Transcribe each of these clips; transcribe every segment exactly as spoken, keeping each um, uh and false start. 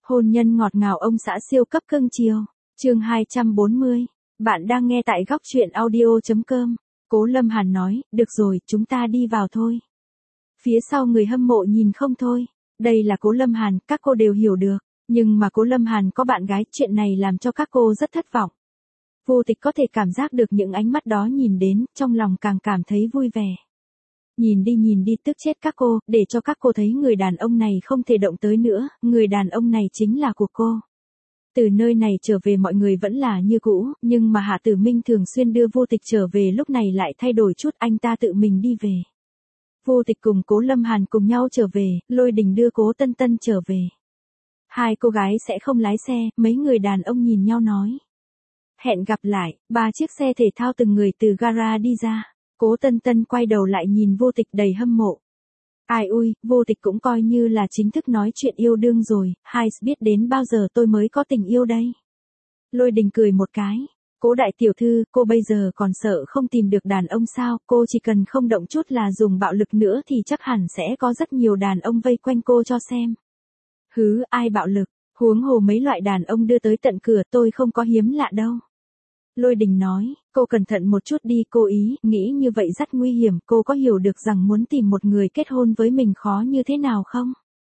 Hôn nhân ngọt ngào ông xã siêu cấp cưng chiều. Chương hai trăm bốn mươi. Bạn đang nghe tại góc truyện audio chấm com. Cố Lâm Hàn nói, được rồi, chúng ta đi vào thôi. Phía sau người hâm mộ nhìn không thôi. Đây là Cố Lâm Hàn, các cô đều hiểu được. Nhưng mà Cố Lâm Hàn có bạn gái, chuyện này làm cho các cô rất thất vọng. Vô Tịch có thể cảm giác được những ánh mắt đó nhìn đến, trong lòng càng cảm thấy vui vẻ. Nhìn đi nhìn đi tức chết các cô, để cho các cô thấy người đàn ông này không thể động tới nữa, người đàn ông này chính là của cô. Từ nơi này trở về mọi người vẫn là như cũ, nhưng mà Hạ Tử Minh thường xuyên đưa Vô Tịch trở về lúc này lại thay đổi chút, anh ta tự mình đi về. Vô Tịch cùng Cố Lâm Hàn cùng nhau trở về, Lôi Đình đưa Cố Tân Tân trở về. Hai cô gái sẽ không lái xe, mấy người đàn ông nhìn nhau nói. Hẹn gặp lại, ba chiếc xe thể thao từng người từ gara đi ra. Cố Tân Tân quay đầu lại nhìn Vô Tịch đầy hâm mộ. Ai ui, Vô Tịch cũng coi như là chính thức nói chuyện yêu đương rồi, hai biết đến bao giờ tôi mới có tình yêu đây. Lôi Đình cười một cái. Cố đại tiểu thư, cô bây giờ còn sợ không tìm được đàn ông sao, cô chỉ cần không động chút là dùng bạo lực nữa thì chắc hẳn sẽ có rất nhiều đàn ông vây quanh cô cho xem. Hứ, ai bạo lực, huống hồ mấy loại đàn ông đưa tới tận cửa tôi không có hiếm lạ đâu. Lôi Đình nói, cô cẩn thận một chút đi, cô ý, nghĩ như vậy rất nguy hiểm, cô có hiểu được rằng muốn tìm một người kết hôn với mình khó như thế nào không?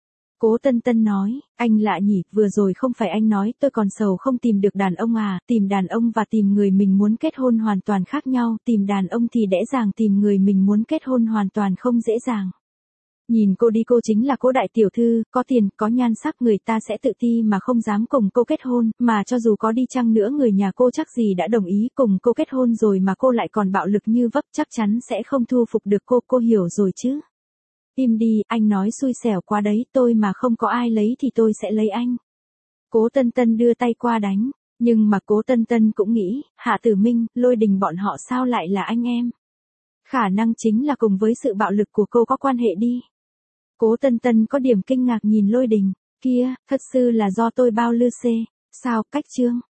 Cố Tân Tân nói, anh lạ nhỉ, vừa rồi không phải anh nói tôi còn sầu không tìm được đàn ông à, tìm đàn ông và tìm người mình muốn kết hôn hoàn toàn khác nhau, tìm đàn ông thì dễ dàng, tìm người mình muốn kết hôn hoàn toàn không dễ dàng. Nhìn cô đi, cô chính là Cố đại tiểu thư, có tiền, có nhan sắc, người ta sẽ tự ti mà không dám cùng cô kết hôn, mà cho dù có đi chăng nữa người nhà cô chắc gì đã đồng ý cùng cô kết hôn rồi mà cô lại còn bạo lực như vấp, chắc chắn sẽ không thu phục được cô, cô hiểu rồi chứ. Im đi, anh nói xui xẻo quá đấy, tôi mà không có ai lấy thì tôi sẽ lấy anh. Cố Tân Tân đưa tay qua đánh, nhưng mà Cố Tân Tân cũng nghĩ, Hạ Tử Minh, Lôi Đình bọn họ sao lại là anh em? Khả năng chính là cùng với sự bạo lực của cô có quan hệ đi. Cố Tân Tân có điểm kinh ngạc nhìn Lôi Đình, kia, thật sự là do tôi bao lư xê, sao, cách chương.